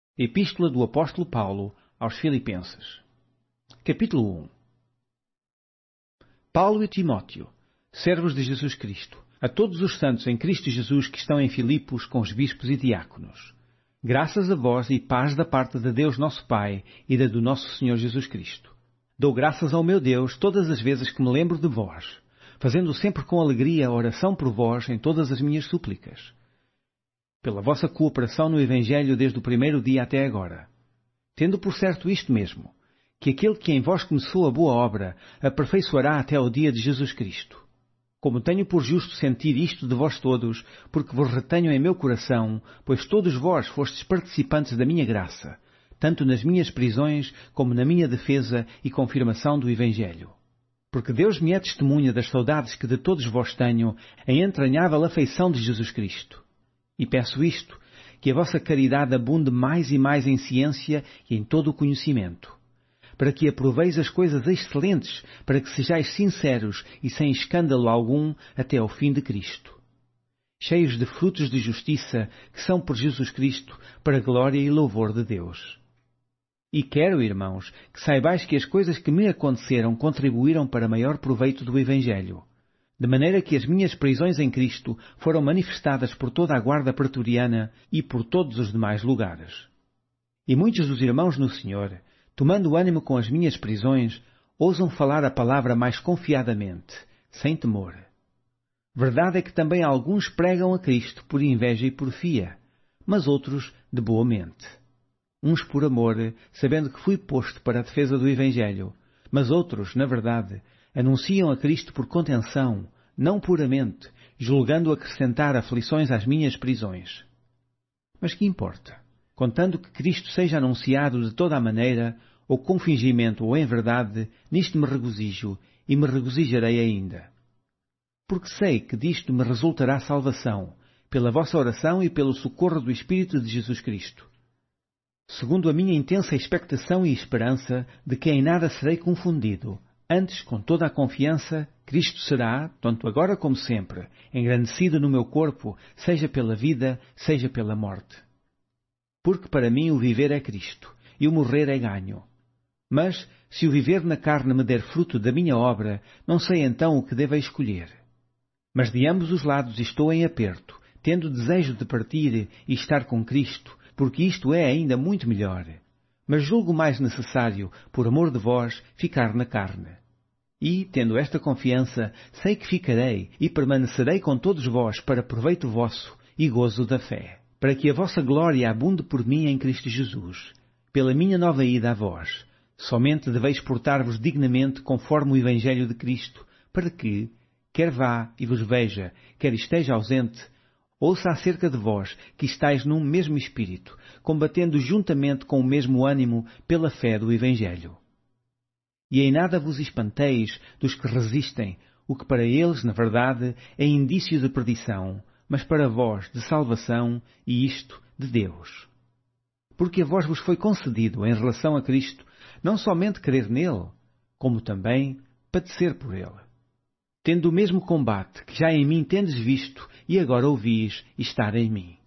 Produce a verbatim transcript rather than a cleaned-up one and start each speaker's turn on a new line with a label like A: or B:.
A: Epístola do Apóstolo Paulo aos Filipenses. Capítulo um. Paulo e Timóteo, servos de Jesus Cristo, a todos os santos em Cristo Jesus que estão em Filipos com os bispos e diáconos. Graças a vós e paz da parte de Deus nosso Pai e da do nosso Senhor Jesus Cristo. Dou graças ao meu Deus todas as vezes que me lembro de vós, fazendo sempre com alegria a oração por vós em todas as minhas súplicas, pela vossa cooperação no Evangelho desde o primeiro dia até agora. Tendo por certo isto mesmo, que aquele que em vós começou a boa obra aperfeiçoará até ao dia de Jesus Cristo. Como tenho por justo sentir isto de vós todos, porque vos retenho em meu coração, pois todos vós fostes participantes da minha graça, tanto nas minhas prisões como na minha defesa e confirmação do Evangelho. Porque Deus me é testemunha das saudades que de todos vós tenho em entranhável afeição de Jesus Cristo. E peço isto, que a vossa caridade abunde mais e mais em ciência e em todo o conhecimento, para que aproveis as coisas excelentes, para que sejais sinceros e sem escândalo algum até ao fim de Cristo, cheios de frutos de justiça que são por Jesus Cristo, para a glória e louvor de Deus. E quero, irmãos, que saibais que as coisas que me aconteceram contribuíram para maior proveito do Evangelho, de maneira que as minhas prisões em Cristo foram manifestadas por toda a guarda pretoriana e por todos os demais lugares. E muitos dos irmãos no Senhor, tomando ânimo com as minhas prisões, ousam falar a palavra mais confiadamente, sem temor. Verdade é que também alguns pregam a Cristo por inveja e porfia, mas outros de boa mente. Uns por amor, sabendo que fui posto para a defesa do Evangelho, mas outros, na verdade, anunciam a Cristo por contenção, não puramente, julgando acrescentar aflições às minhas prisões. Mas que importa? Contando que Cristo seja anunciado de toda a maneira, ou com fingimento ou em verdade, nisto me regozijo, e me regozijarei ainda. Porque sei que disto me resultará salvação, pela vossa oração e pelo socorro do Espírito de Jesus Cristo. Segundo a minha intensa expectação e esperança de que em nada serei confundido, antes, com toda a confiança, Cristo será, tanto agora como sempre, engrandecido no meu corpo, seja pela vida, seja pela morte. Porque para mim o viver é Cristo, e o morrer é ganho. Mas, se o viver na carne me der fruto da minha obra, não sei então o que devo escolher. Mas de ambos os lados estou em aperto, tendo desejo de partir e estar com Cristo, porque isto é ainda muito melhor. Mas julgo mais necessário, por amor de vós, ficar na carne. E, tendo esta confiança, sei que ficarei e permanecerei com todos vós para proveito vosso e gozo da fé, para que a vossa glória abunde por mim em Cristo Jesus, pela minha nova ida a vós. Somente deveis portar-vos dignamente conforme o Evangelho de Cristo, para que, quer vá e vos veja, quer esteja ausente, ouça acerca de vós, que estáis num mesmo espírito, combatendo juntamente com o mesmo ânimo pela fé do Evangelho. E em nada vos espanteis dos que resistem, o que para eles, na verdade, é indício de perdição, mas para vós de salvação, e isto de Deus. Porque a vós vos foi concedido, em relação a Cristo, não somente crer nele, como também padecer por ele, tendo o mesmo combate que já em mim tendes visto e agora ouvis estar em mim.